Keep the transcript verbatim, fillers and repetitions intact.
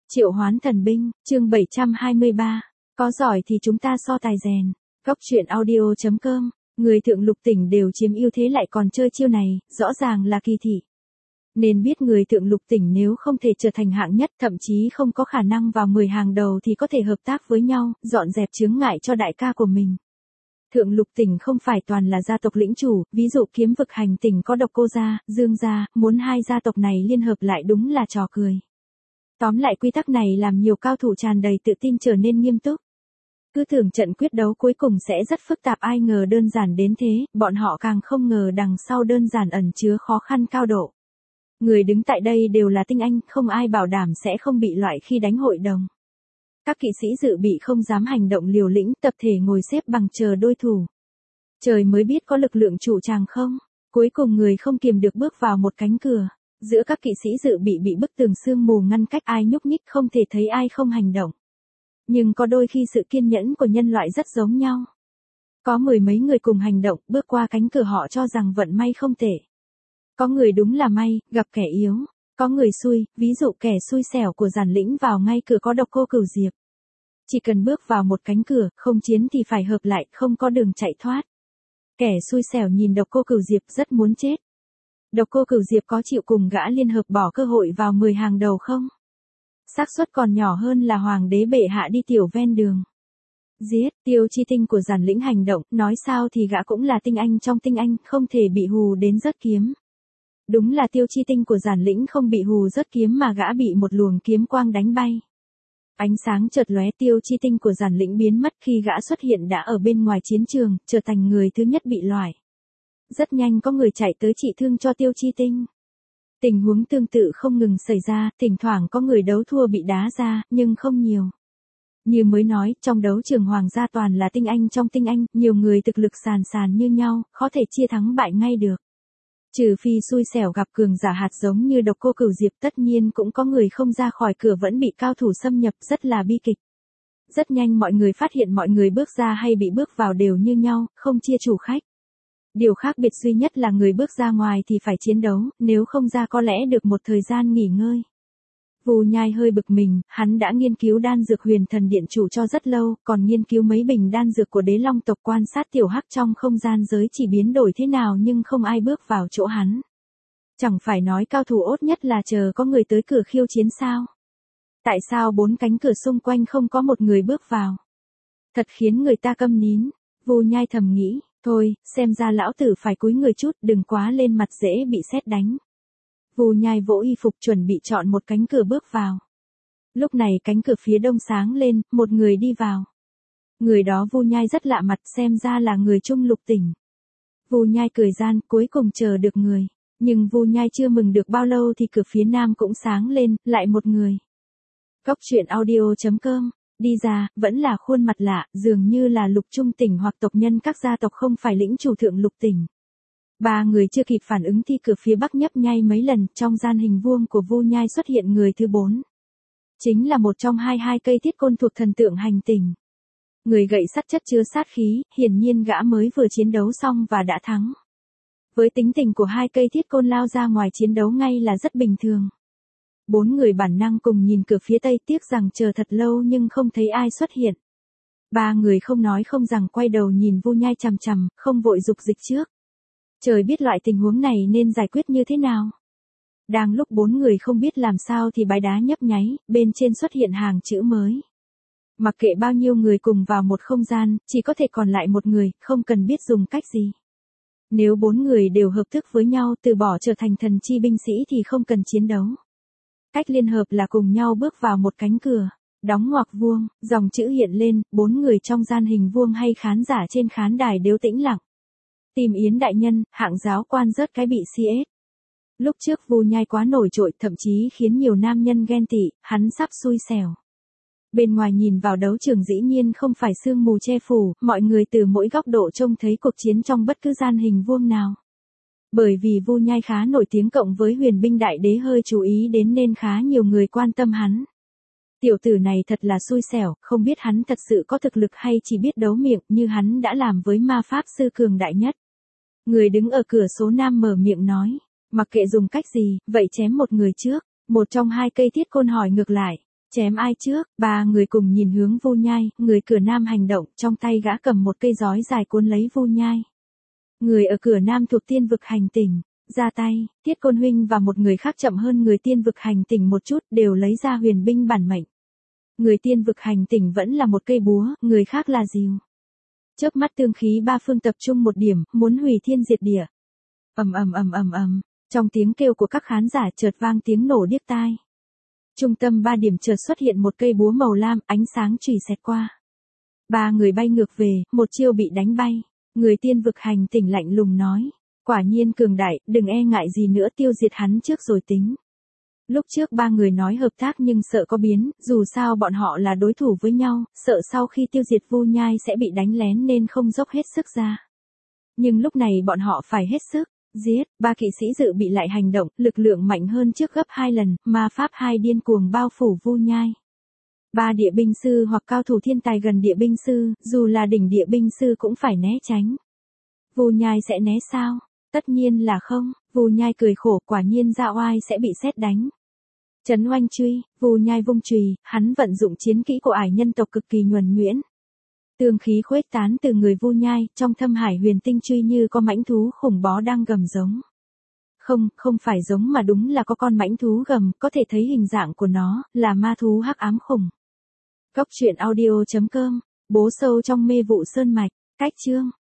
Triệu hoán thần binh, chương bảy trăm hai mươi ba. Có giỏi thì chúng ta so tài rèn. Góc truyện audio chấm com. Người thượng lục tỉnh đều chiếm ưu thế lại còn chơi chiêu này, rõ ràng là kỳ thị. Nên biết người thượng lục tỉnh nếu không thể trở thành hạng nhất, thậm chí không có khả năng vào mười hàng đầu thì có thể hợp tác với nhau, dọn dẹp chướng ngại cho đại ca của mình. Thượng lục tỉnh không phải toàn là gia tộc lĩnh chủ, ví dụ kiếm vực hành tỉnh có Độc Cô gia, Dương gia, muốn hai gia tộc này liên hợp lại đúng là trò cười. Tóm lại quy tắc này làm nhiều cao thủ tràn đầy tự tin trở nên nghiêm túc. Cứ tưởng trận quyết đấu cuối cùng sẽ rất phức tạp, ai ngờ đơn giản đến thế, bọn họ càng không ngờ đằng sau đơn giản ẩn chứa khó khăn cao độ. Người đứng tại đây đều là tinh anh, không ai bảo đảm sẽ không bị loại khi đánh hội đồng. Các kỵ sĩ dự bị không dám hành động liều lĩnh, tập thể ngồi xếp bằng chờ đối thủ. Trời mới biết có lực lượng chủ tràng không? Cuối cùng người không kiềm được bước vào một cánh cửa. Giữa các kỵ sĩ dự bị bị bức tường sương mù ngăn cách, ai nhúc nhích không thể thấy ai không hành động. Nhưng có đôi khi sự kiên nhẫn của nhân loại rất giống nhau. Có mười mấy người cùng hành động, bước qua cánh cửa họ cho rằng vận may không tệ. Có người đúng là may, gặp kẻ yếu. Có người xui, ví dụ kẻ xui xẻo của Giản Lĩnh vào ngay cửa có Độc Cô Cửu Diệp. Chỉ cần bước vào một cánh cửa, không chiến thì phải hợp lại, không có đường chạy thoát. Kẻ xui xẻo nhìn Độc Cô Cửu Diệp rất muốn chết. Độc Cô Cửu Diệp có chịu cùng gã liên hợp bỏ cơ hội vào mười hàng đầu không? Xác suất còn nhỏ hơn là hoàng đế bệ hạ đi tiểu ven đường. Giết, Tiêu Chi Tinh của Giản Lĩnh hành động, nói sao thì gã cũng là tinh anh trong tinh anh, không thể bị hù đến rớt kiếm. Đúng là Tiêu Chi Tinh của Giản Lĩnh không bị hù rớt kiếm mà gã bị một luồng kiếm quang đánh bay. Ánh sáng chợt lóe, Tiêu Chi Tinh của Giản Lĩnh biến mất, khi gã xuất hiện đã ở bên ngoài chiến trường, trở thành người thứ nhất bị loại. Rất nhanh có người chạy tới trị thương cho Tiêu Chi Tinh. Tình huống tương tự không ngừng xảy ra, thỉnh thoảng có người đấu thua bị đá ra, nhưng không nhiều. Như mới nói, trong đấu trường hoàng gia toàn là tinh anh trong tinh anh, nhiều người thực lực sàn sàn như nhau, khó thể chia thắng bại ngay được. Trừ phi xui xẻo gặp cường giả hạt giống như Độc Cô Cửu Diệp, tất nhiên cũng có người không ra khỏi cửa vẫn bị cao thủ xâm nhập, rất là bi kịch. Rất nhanh mọi người phát hiện mọi người bước ra hay bị bước vào đều như nhau, không chia chủ khách. Điều khác biệt duy nhất là người bước ra ngoài thì phải chiến đấu, nếu không ra có lẽ được một thời gian nghỉ ngơi. Vù Nhai hơi bực mình, hắn đã nghiên cứu đan dược Huyền Thần Điện chủ cho rất lâu, còn nghiên cứu mấy bình đan dược của Đế Long tộc, quan sát tiểu hắc trong không gian giới chỉ biến đổi thế nào nhưng không ai bước vào chỗ hắn. Chẳng phải nói cao thủ ốt nhất là chờ có người tới cửa khiêu chiến sao? Tại sao bốn cánh cửa xung quanh không có một người bước vào? Thật khiến người ta câm nín. Vù Nhai thầm nghĩ, thôi, xem ra lão tử phải cúi người chút, đừng quá lên mặt dễ bị sét đánh. Vù Nhai vỗ y phục chuẩn bị chọn một cánh cửa bước vào. Lúc này cánh cửa phía đông sáng lên, một người đi vào. Người đó Vù Nhai rất lạ mặt, xem ra là người Trung Lục tỉnh. Vù Nhai cười gian, cuối cùng chờ được người. Nhưng Vù Nhai chưa mừng được bao lâu thì cửa phía nam cũng sáng lên, lại một người. Góc truyện audio chấm com. Đi ra, vẫn là khuôn mặt lạ, dường như là Lục Trung tỉnh hoặc tộc nhân các gia tộc không phải lĩnh chủ thượng Lục tỉnh. Ba người chưa kịp phản ứng thì cửa phía bắc nhấp nháy mấy lần, trong gian hình vuông của Vù Nhai xuất hiện người thứ bốn. Chính là một trong hai hai cây thiết côn thuộc thần tượng hành tinh. Người gậy sắt chất chứa sát khí, hiển nhiên gã mới vừa chiến đấu xong và đã thắng. Với tính tình của hai cây thiết côn lao ra ngoài chiến đấu ngay là rất bình thường. Bốn người bản năng cùng nhìn cửa phía tây, tiếc rằng chờ thật lâu nhưng không thấy ai xuất hiện. Ba người không nói không rằng quay đầu nhìn Vù Nhai chằm chằm, không vội dục dịch trước. Trời biết loại tình huống này nên giải quyết như thế nào. Đang lúc bốn người không biết làm sao thì bãi đá nhấp nháy, bên trên xuất hiện hàng chữ mới. Mặc kệ bao nhiêu người cùng vào một không gian, chỉ có thể còn lại một người, không cần biết dùng cách gì. Nếu bốn người đều hợp thức với nhau, từ bỏ trở thành thần chi binh sĩ thì không cần chiến đấu. Cách liên hợp là cùng nhau bước vào một cánh cửa, đóng ngoặc vuông, dòng chữ hiện lên, bốn người trong gian hình vuông hay khán giả trên khán đài đều tĩnh lặng. Tìm Yến đại nhân, hạng giáo quan rớt cái bị xê ét. Lúc trước Vù Nhai quá nổi trội, thậm chí khiến nhiều nam nhân ghen tị, hắn sắp xui xẻo. Bên ngoài nhìn vào đấu trường dĩ nhiên không phải sương mù che phủ, mọi người từ mỗi góc độ trông thấy cuộc chiến trong bất cứ gian hình vuông nào. Bởi vì Vù Nhai khá nổi tiếng cộng với Huyền binh đại đế hơi chú ý đến nên khá nhiều người quan tâm hắn. Tiểu tử này thật là xui xẻo, không biết hắn thật sự có thực lực hay chỉ biết đấu miệng như hắn đã làm với ma pháp sư cường đại nhất. Người đứng ở cửa số nam mở miệng nói, mặc kệ dùng cách gì, vậy chém một người trước. Một trong hai cây thiết côn hỏi ngược lại, Chém ai trước, ba người cùng nhìn hướng Vu Nhai, người cửa nam hành động, trong tay gã cầm một cây giói dài cuốn lấy Vu Nhai. Người ở cửa nam thuộc tiên vực hành tỉnh, ra tay, Tiết Côn huynh và một người khác chậm hơn người tiên vực hành tỉnh một chút, đều lấy ra huyền binh bản mệnh. Người tiên vực hành tỉnh vẫn là một cây búa, người khác là rìu. Chớp mắt tương khí ba phương tập trung một điểm, muốn hủy thiên diệt địa. Ầm ầm ầm ầm ầm, trong tiếng kêu của các khán giả chợt vang tiếng nổ điếc tai. Trung tâm ba điểm chợt xuất hiện một cây búa màu lam, ánh sáng chùy xẹt qua. Ba người bay ngược về, một chiêu bị đánh bay. Người tiên vực hành tỉnh lạnh lùng nói, quả nhiên cường đại, đừng e ngại gì nữa, tiêu diệt hắn trước rồi tính. Lúc trước ba người nói hợp tác nhưng sợ có biến, dù sao bọn họ là đối thủ với nhau, sợ sau khi tiêu diệt Vu Nhai sẽ bị đánh lén nên không dốc hết sức ra. Nhưng lúc này bọn họ phải hết sức, giết, ba kỵ sĩ dự bị lại hành động, lực lượng mạnh hơn trước gấp hai lần, ma pháp hai điên cuồng bao phủ Vu Nhai. Ba địa binh sư hoặc cao thủ thiên tài gần địa binh sư, dù là đỉnh địa binh sư cũng phải né tránh. Vu Nhai sẽ né sao? Tất nhiên là không, Vu Nhai cười khổ, quả nhiên Dạ Oai sẽ bị sét đánh. Trấn oanh truy, Vu Nhai vung chùy, hắn vận dụng chiến kỹ của ải nhân tộc cực kỳ nhuần nhuyễn. Tương khí khuếch tán từ người Vu Nhai, trong thâm hải huyền tinh truy như có mãnh thú khủng bó đang gầm giống. Không, không phải giống mà đúng là có con mãnh thú gầm, có thể thấy hình dạng của nó, là ma thú hắc ám khủng. Góc truyện audio chấm com, bố sâu trong mê vụ sơn mạch, cách chương.